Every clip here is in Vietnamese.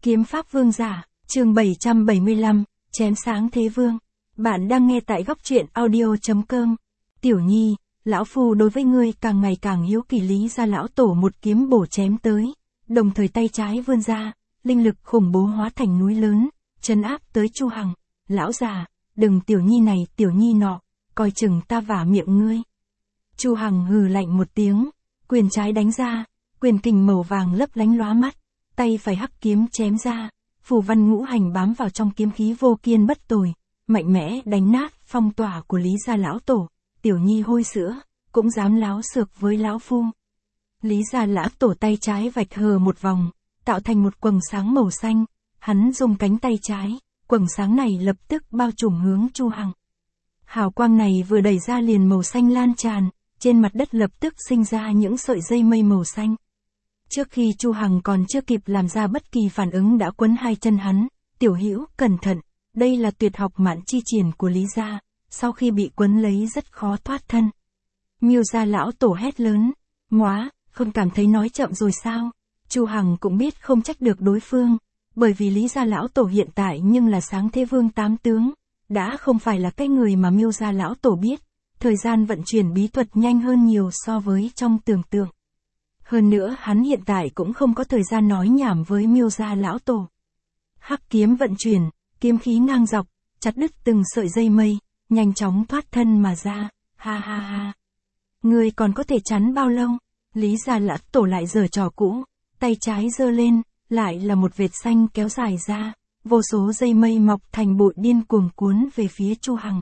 Kiếm pháp vương giả, chương 775, chém sáng thế vương. Bạn đang nghe tại góc truyện audio.com. Tiểu Nhi, lão phu đối với ngươi càng ngày càng hiếu kỳ. Lý Gia lão tổ một kiếm bổ chém tới, đồng thời tay trái vươn ra, linh lực khủng bố hóa thành núi lớn, trấn áp tới Chu Hằng. Lão già, đừng tiểu nhi này tiểu nhi nọ, coi chừng ta vả miệng ngươi. Chu Hằng hừ lạnh một tiếng, quyền trái đánh ra, quyền kình màu vàng lấp lánh lóa mắt, tay phải hắc kiếm chém ra, phù văn ngũ hành bám vào trong kiếm khí vô kiên bất tồi, mạnh mẽ đánh nát phong tỏa của Lý Gia lão tổ. Tiểu nhi hôi sữa, cũng dám láo xược với lão phu. Lý Gia lão tổ tay trái vạch hờ một vòng, tạo thành một quầng sáng màu xanh, hắn dùng cánh tay trái, quầng sáng này lập tức bao trùm hướng Chu Hằng. Hào quang này vừa đẩy ra liền màu xanh lan tràn, trên mặt đất lập tức sinh ra những sợi dây mây màu xanh. Trước khi Chu Hằng còn chưa kịp làm ra bất kỳ phản ứng đã quấn hai chân hắn. Tiểu Hữu cẩn thận, đây là tuyệt học mạn chi triển của Lý Gia, sau khi bị quấn lấy rất khó thoát thân. Miêu Gia lão tổ hét lớn, "Móa, không cảm thấy nói chậm rồi sao?" Chu Hằng cũng biết không trách được đối phương, bởi vì Lý Gia lão tổ hiện tại nhưng là sáng thế vương 8 tướng, đã không phải là cái người mà Miêu Gia lão tổ biết, thời gian vận chuyển bí thuật nhanh hơn nhiều so với trong tưởng tượng. Hơn nữa hắn hiện tại cũng không có thời gian nói nhảm với Miêu Gia lão tổ. Hắc kiếm vận chuyển, kiếm khí ngang dọc, chặt đứt từng sợi dây mây, nhanh chóng thoát thân mà ra, ha ha ha. Ngươi còn có thể chắn bao lâu? Lý Gia lão tổ lại giở trò cũ, tay trái giơ lên, lại là một vệt xanh kéo dài ra, vô số dây mây mọc thành bụi điên cuồng cuốn về phía Chu Hằng.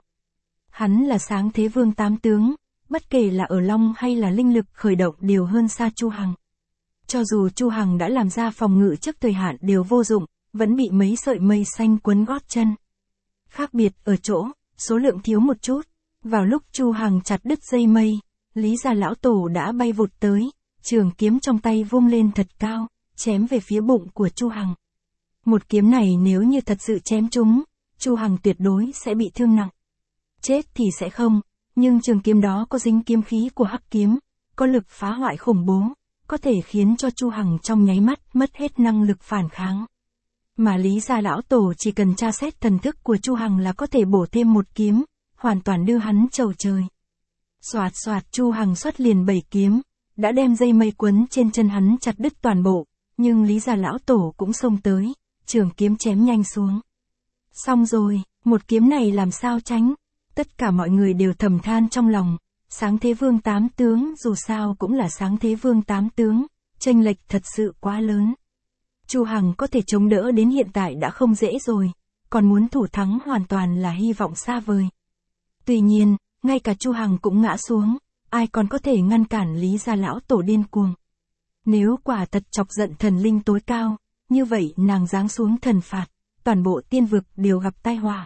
Hắn là sáng thế vương 8 tướng, bất kể là ở long hay là linh lực khởi động đều hơn xa Chu Hằng. Cho dù Chu Hằng đã làm ra phòng ngự trước thời hạn đều vô dụng, vẫn bị mấy sợi mây xanh quấn gót chân. Khác biệt ở chỗ, số lượng thiếu một chút, vào lúc Chu Hằng chặt đứt dây mây, Lý Gia lão tổ đã bay vụt tới, trường kiếm trong tay vung lên thật cao, chém về phía bụng của Chu Hằng. Một kiếm này nếu như thật sự chém trúng, Chu Hằng tuyệt đối sẽ bị thương nặng. Chết thì sẽ không, nhưng trường kiếm đó có dính kiếm khí của hắc kiếm, có lực phá hoại khủng bố, có thể khiến cho Chu Hằng trong nháy mắt mất hết năng lực phản kháng. Mà Lý Gia lão tổ chỉ cần tra xét thần thức của Chu Hằng là có thể bổ thêm một kiếm, hoàn toàn đưa hắn chầu trời. Xoạt xoạt, Chu Hằng xuất liền 7 kiếm, đã đem dây mây quấn trên chân hắn chặt đứt toàn bộ, nhưng Lý Gia lão tổ cũng xông tới, trường kiếm chém nhanh xuống. Xong rồi, một kiếm này làm sao tránh? Tất cả mọi người đều thầm than trong lòng, sáng thế vương 8 tướng dù sao cũng là sáng thế vương 8 tướng, chênh lệch thật sự quá lớn. Chu Hằng có thể chống đỡ đến hiện tại đã không dễ rồi, còn muốn thủ thắng hoàn toàn là hy vọng xa vời. Tuy nhiên, ngay cả Chu Hằng cũng ngã xuống, ai còn có thể ngăn cản Lý Gia lão tổ điên cuồng. Nếu quả thật chọc giận thần linh tối cao, như vậy nàng giáng xuống thần phạt, toàn bộ tiên vực đều gặp tai họa.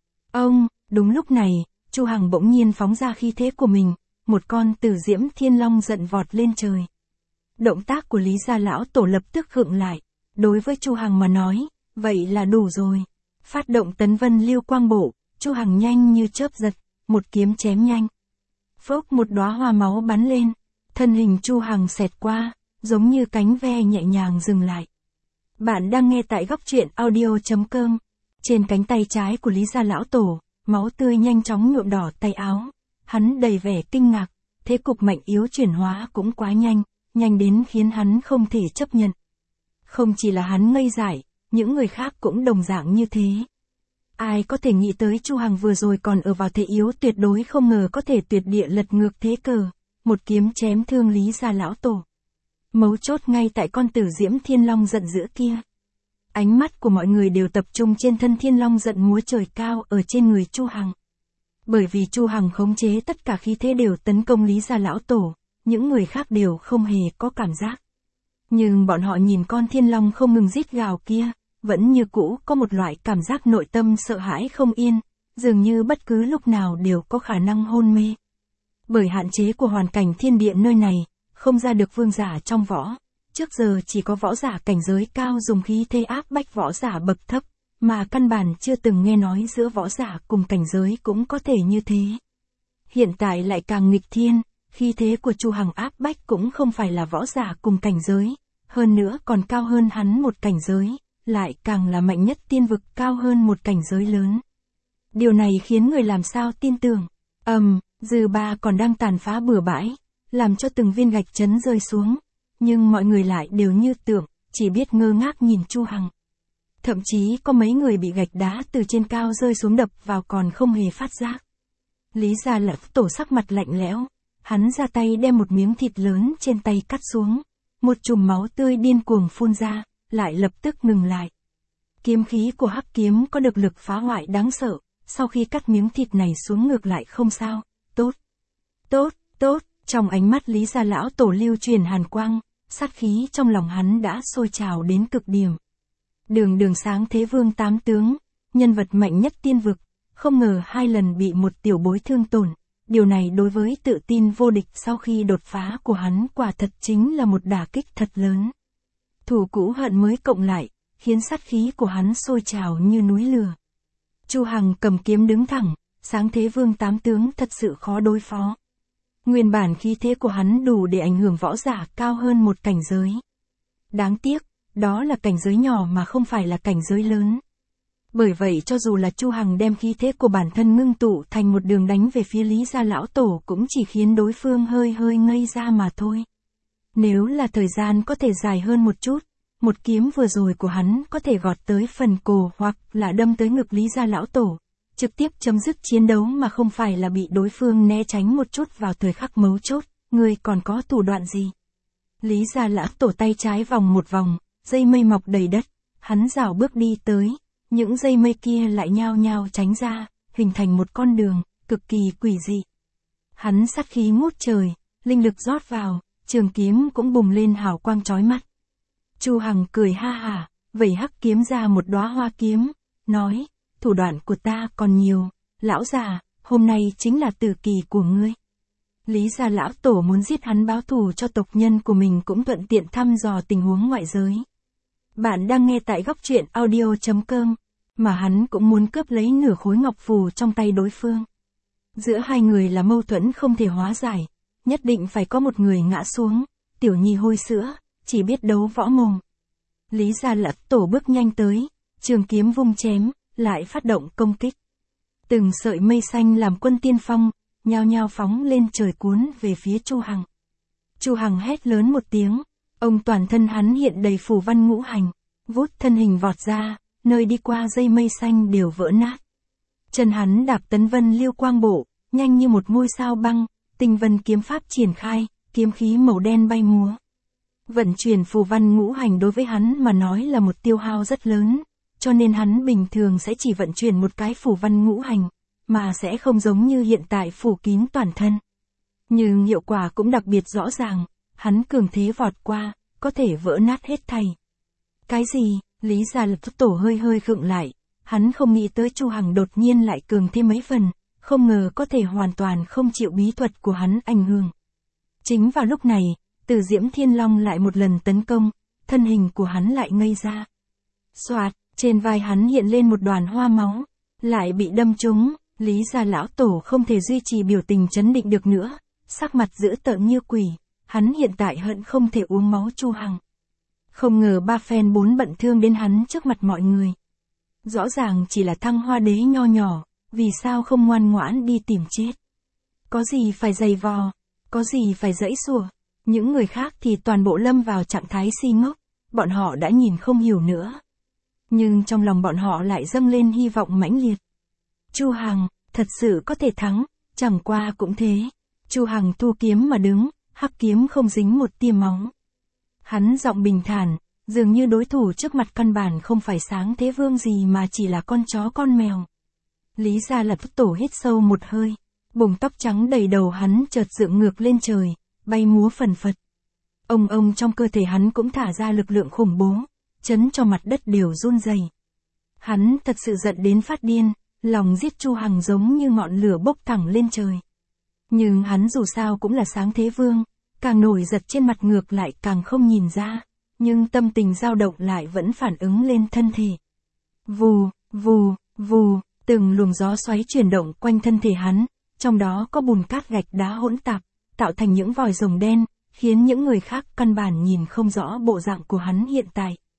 Đúng lúc này, Chu Hằng bỗng nhiên phóng ra khí thế của mình, một con Tử Diễm Thiên Long giận vọt lên trời. Động tác của Lý Gia lão tổ lập tức khựng lại, đối với Chu Hằng mà nói, vậy là đủ rồi. Phát động Tấn Vân Lưu Quang Bộ, Chu Hằng nhanh như chớp giật, một kiếm chém nhanh. Phốc, một đóa hoa máu bắn lên, thân hình Chu Hằng xẹt qua, giống như cánh ve nhẹ nhàng dừng lại. Bạn đang nghe tại góc truyện audio.com. Trên cánh tay trái của Lý Gia lão tổ, máu tươi nhanh chóng nhuộm đỏ tay áo. Hắn đầy vẻ kinh ngạc, thế cục mạnh yếu chuyển hóa cũng quá nhanh, nhanh đến khiến hắn không thể chấp nhận. Không chỉ là hắn ngây dại, những người khác cũng đồng dạng như thế. Ai có thể nghĩ tới Chu Hằng vừa rồi còn ở vào thế yếu tuyệt đối không ngờ có thể tuyệt địa lật ngược thế cờ, một kiếm chém thương Lý Gia lão tổ. Mấu chốt ngay tại con Tử Diễm Thiên Long giận dữ kia. Ánh mắt của mọi người đều tập trung trên thân Thiên Long giận múa trời cao ở trên người Chu Hằng. Bởi vì Chu Hằng khống chế tất cả khí thế đều tấn công Lý Gia lão tổ, những người khác đều không hề có cảm giác. Nhưng bọn họ nhìn con Thiên Long không ngừng rít gào kia, vẫn như cũ có một loại cảm giác nội tâm sợ hãi không yên, dường như bất cứ lúc nào đều có khả năng hôn mê. Bởi hạn chế của hoàn cảnh thiên địa nơi này, không ra được vương giả trong võ. Trước giờ chỉ có võ giả cảnh giới cao dùng khí thế áp bách võ giả bậc thấp, mà căn bản chưa từng nghe nói giữa võ giả cùng cảnh giới cũng có thể như thế. Hiện tại lại càng nghịch thiên, khí thế của Chu Hằng áp bách cũng không phải là võ giả cùng cảnh giới, hơn nữa còn cao hơn hắn một cảnh giới, lại càng là mạnh nhất tiên vực cao hơn một cảnh giới lớn. Điều này khiến người làm sao tin tưởng. Dư ba còn đang tàn phá bừa bãi, làm cho từng viên gạch chấn rơi xuống, nhưng mọi người lại đều như tưởng, chỉ biết ngơ ngác nhìn Chu Hằng. Thậm chí có mấy người bị gạch đá từ trên cao rơi xuống đập vào còn không hề phát giác. Lý Gia Lão Tổ sắc mặt lạnh lẽo, hắn ra tay đem một miếng thịt lớn trên tay cắt xuống, một chùm máu tươi điên cuồng phun ra, lại lập tức ngừng lại. Kiếm khí của hắc kiếm có được lực phá hoại đáng sợ, sau khi cắt miếng thịt này xuống ngược lại không sao. Tốt, trong ánh mắt Lý Gia Lão Tổ lưu truyền hàn quang, sát khí trong lòng hắn đã sôi trào đến cực điểm. Đường Sáng Thế Vương 8 tướng, nhân vật mạnh nhất tiên vực, không ngờ 2 lần bị một tiểu bối thương tổn, điều này đối với tự tin vô địch sau khi đột phá của hắn quả thật chính là một đả kích thật lớn. Thù cũ hận mới cộng lại, khiến sát khí của hắn sôi trào như núi lửa. Chu Hằng cầm kiếm đứng thẳng, Sáng Thế Vương 8 tướng thật sự khó đối phó. Nguyên bản khí thế của hắn đủ để ảnh hưởng võ giả cao hơn một cảnh giới. Đáng tiếc, đó là cảnh giới nhỏ mà không phải là cảnh giới lớn. Bởi vậy cho dù là Chu Hằng đem khí thế của bản thân ngưng tụ thành một đường đánh về phía Lý Gia Lão Tổ cũng chỉ khiến đối phương hơi ngây ra mà thôi. Nếu là thời gian có thể dài hơn một chút, một kiếm vừa rồi của hắn có thể gọt tới phần cổ hoặc là đâm tới ngực Lý Gia Lão Tổ, trực tiếp chấm dứt chiến đấu mà không phải là bị đối phương né tránh một chút vào thời khắc mấu chốt. Ngươi còn có thủ đoạn gì? Lý Gia Lão Tổ tay trái vòng một vòng, dây mây mọc đầy đất, hắn rảo bước đi tới, những dây mây kia lại nhao nhao tránh ra, hình thành một con đường, cực kỳ quỷ dị. Hắn sát khí ngút trời, linh lực rót vào, trường kiếm cũng bùng lên hào quang chói mắt. Chu Hằng cười ha hả, vẩy hắc kiếm ra một đóa hoa kiếm, nói, thủ đoạn của ta còn nhiều, lão già, hôm nay chính là tử kỳ của ngươi. Lý Gia Lão Tổ muốn giết hắn báo thù cho tộc nhân của mình cũng thuận tiện thăm dò tình huống ngoại giới. Bạn đang nghe tại góc truyện audio.com, mà hắn cũng muốn cướp lấy nửa khối ngọc phù trong tay đối phương. Giữa hai người là mâu thuẫn không thể hóa giải, nhất định phải có một người ngã xuống, tiểu nhi hôi sữa, chỉ biết đấu võ mồm. Lý Gia Lão Tổ bước nhanh tới, trường kiếm vung chém, lại phát động công kích. Từng sợi mây xanh làm quân tiên phong, nhao nhao phóng lên trời cuốn về phía Chu Hằng. Chu Hằng hét lớn một tiếng, ông toàn thân hắn hiện đầy phù văn ngũ hành, vút thân hình vọt ra, nơi đi qua dây mây xanh đều vỡ nát. Chân hắn đạp tấn vân liêu quang bộ, nhanh như một ngôi sao băng, tinh vân kiếm pháp triển khai, kiếm khí màu đen bay múa. Vận chuyển phù văn ngũ hành đối với hắn mà nói là một tiêu hao rất lớn, cho nên hắn bình thường sẽ chỉ vận chuyển một cái phù văn ngũ hành, mà sẽ không giống như hiện tại phủ kín toàn thân. Nhưng hiệu quả cũng đặc biệt rõ ràng, hắn cường thế vọt qua, có thể vỡ nát hết thảy. Cái gì? Lý Gia Lão Tổ hơi khựng lại, hắn không nghĩ tới Chu Hằng đột nhiên lại cường thêm mấy phần, không ngờ có thể hoàn toàn không chịu bí thuật của hắn ảnh hưởng. Chính vào lúc này, Từ Diễm Thiên Long lại một lần tấn công, thân hình của hắn lại ngây ra. Xoạt, trên vai hắn hiện lên một đoàn hoa máu, lại bị đâm trúng, Lý Gia Lão Tổ không thể duy trì biểu tình trấn định được nữa, sắc mặt dữ tợn như quỷ, hắn hiện tại hận không thể uống máu Chu Hằng. Không ngờ 3 phen 4 bận thương đến hắn trước mặt mọi người. Rõ ràng chỉ là Thăng Hoa Đế nho nhỏ, vì sao không ngoan ngoãn đi tìm chết? Có gì phải giày vò, có gì phải giãy giụa? Những người khác thì toàn bộ lâm vào trạng thái si ngốc, bọn họ đã nhìn không hiểu nữa. Nhưng trong lòng bọn họ lại dâng lên hy vọng mãnh liệt. Chu Hằng, thật sự có thể thắng, chẳng qua cũng thế. Chu Hằng thu kiếm mà đứng, hắc kiếm không dính một tia máu. Hắn giọng bình thản, dường như đối thủ trước mặt căn bản không phải Sáng Thế Vương gì mà chỉ là con chó con mèo. Lý Gia Lão Tổ hít sâu một hơi, bùng tóc trắng đầy đầu hắn chợt dựng ngược lên trời, bay múa phần phật. Ông trong cơ thể hắn cũng thả ra lực lượng khủng bố, chấn cho mặt đất đều run rẩy. Hắn thật sự giận đến phát điên, lòng giết Chu Hằng giống như ngọn lửa bốc thẳng lên trời. Nhưng hắn dù sao cũng là Sáng Thế Vương, càng nổi giật trên mặt ngược lại càng không nhìn ra, nhưng tâm tình dao động lại vẫn phản ứng lên thân thể. Vù, vù, vù, từng luồng gió xoáy chuyển động quanh thân thể hắn, trong đó có bùn cát gạch đá hỗn tạp, tạo thành những vòi rồng đen, khiến những người khác căn bản nhìn không rõ bộ dạng của hắn hiện tại.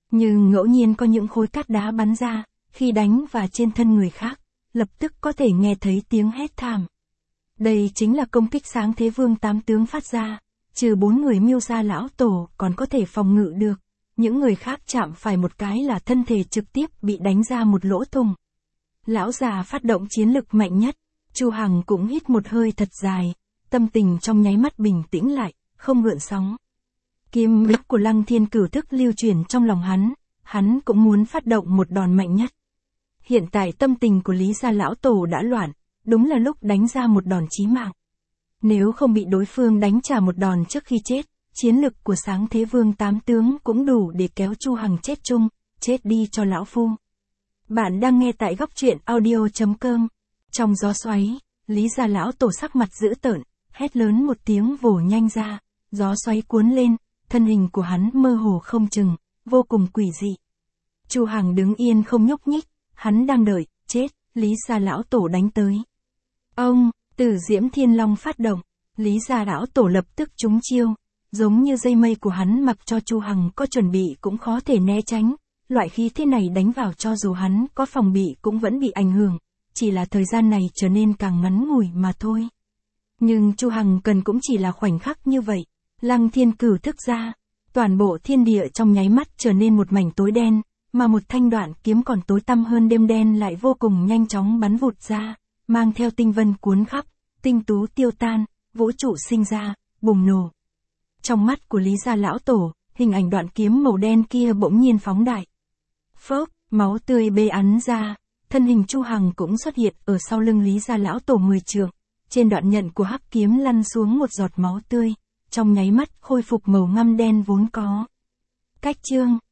Nhưng ngẫu nhiên có những khối cát đá bắn ra, khi đánh và trên thân người khác, lập tức có thể nghe thấy tiếng hét thảm. Đây chính là công kích sáng thế vương tám tướng phát ra, trừ 4 người Miêu gia lão tổ còn có thể phòng ngự được, những người khác chạm phải một cái là thân thể trực tiếp bị đánh ra một lỗ thủng. Lão già phát động chiến lực mạnh nhất, Chu Hằng cũng hít một hơi thật dài, tâm tình trong nháy mắt bình tĩnh lại, không gợn sóng. Kiếm lực của Lăng Thiên Cửu thức lưu chuyển trong lòng hắn cũng muốn phát động một đòn mạnh nhất. Hiện tại tâm tình của Lý gia lão tổ đã loạn, đúng là lúc đánh ra một đòn chí mạng. Nếu không bị đối phương đánh trả một đòn trước khi chết, chiến lực của sáng thế vương tám tướng cũng đủ để kéo Chu Hằng chết chung, chết đi cho lão phu. Bạn đang nghe tại góc truyện audio.com. Trong gió xoáy, Lý gia lão tổ sắc mặt dữ tợn, hét lớn một tiếng vồ nhanh ra, gió xoáy cuốn lên, thân hình của hắn mơ hồ không chừng, vô cùng quỷ dị. Chu Hằng đứng yên không nhúc nhích, hắn đang đợi, chết, Lý gia lão tổ đánh tới. Ông, Tử Diễm Thiên Long phát động, Lý gia lão tổ lập tức trúng chiêu, giống như dây mây của hắn mặc cho Chu Hằng có chuẩn bị cũng khó thể né tránh, loại khí thế này đánh vào cho dù hắn có phòng bị cũng vẫn bị ảnh hưởng, chỉ là thời gian này trở nên càng ngắn ngủi mà thôi. Nhưng Chu Hằng cần cũng chỉ là khoảnh khắc như vậy, Lăng Thiên Cửu thức ra, toàn bộ thiên địa trong nháy mắt trở nên một mảnh tối đen, mà một thanh đoạn kiếm còn tối tăm hơn đêm đen lại vô cùng nhanh chóng bắn vụt ra, mang theo tinh vân cuốn khắp, tinh tú tiêu tan, vũ trụ sinh ra, bùng nổ. Trong mắt của Lý gia lão tổ, hình ảnh đoạn kiếm màu đen kia bỗng nhiên phóng đại. Phốc, máu tươi bê ắn ra, thân hình Chu Hằng cũng xuất hiện ở sau lưng Lý gia lão tổ 10 trượng, trên đoạn nhận của hắc kiếm lăn xuống một giọt máu tươi, trong nháy mắt khôi phục màu ngăm đen vốn có. Cách chương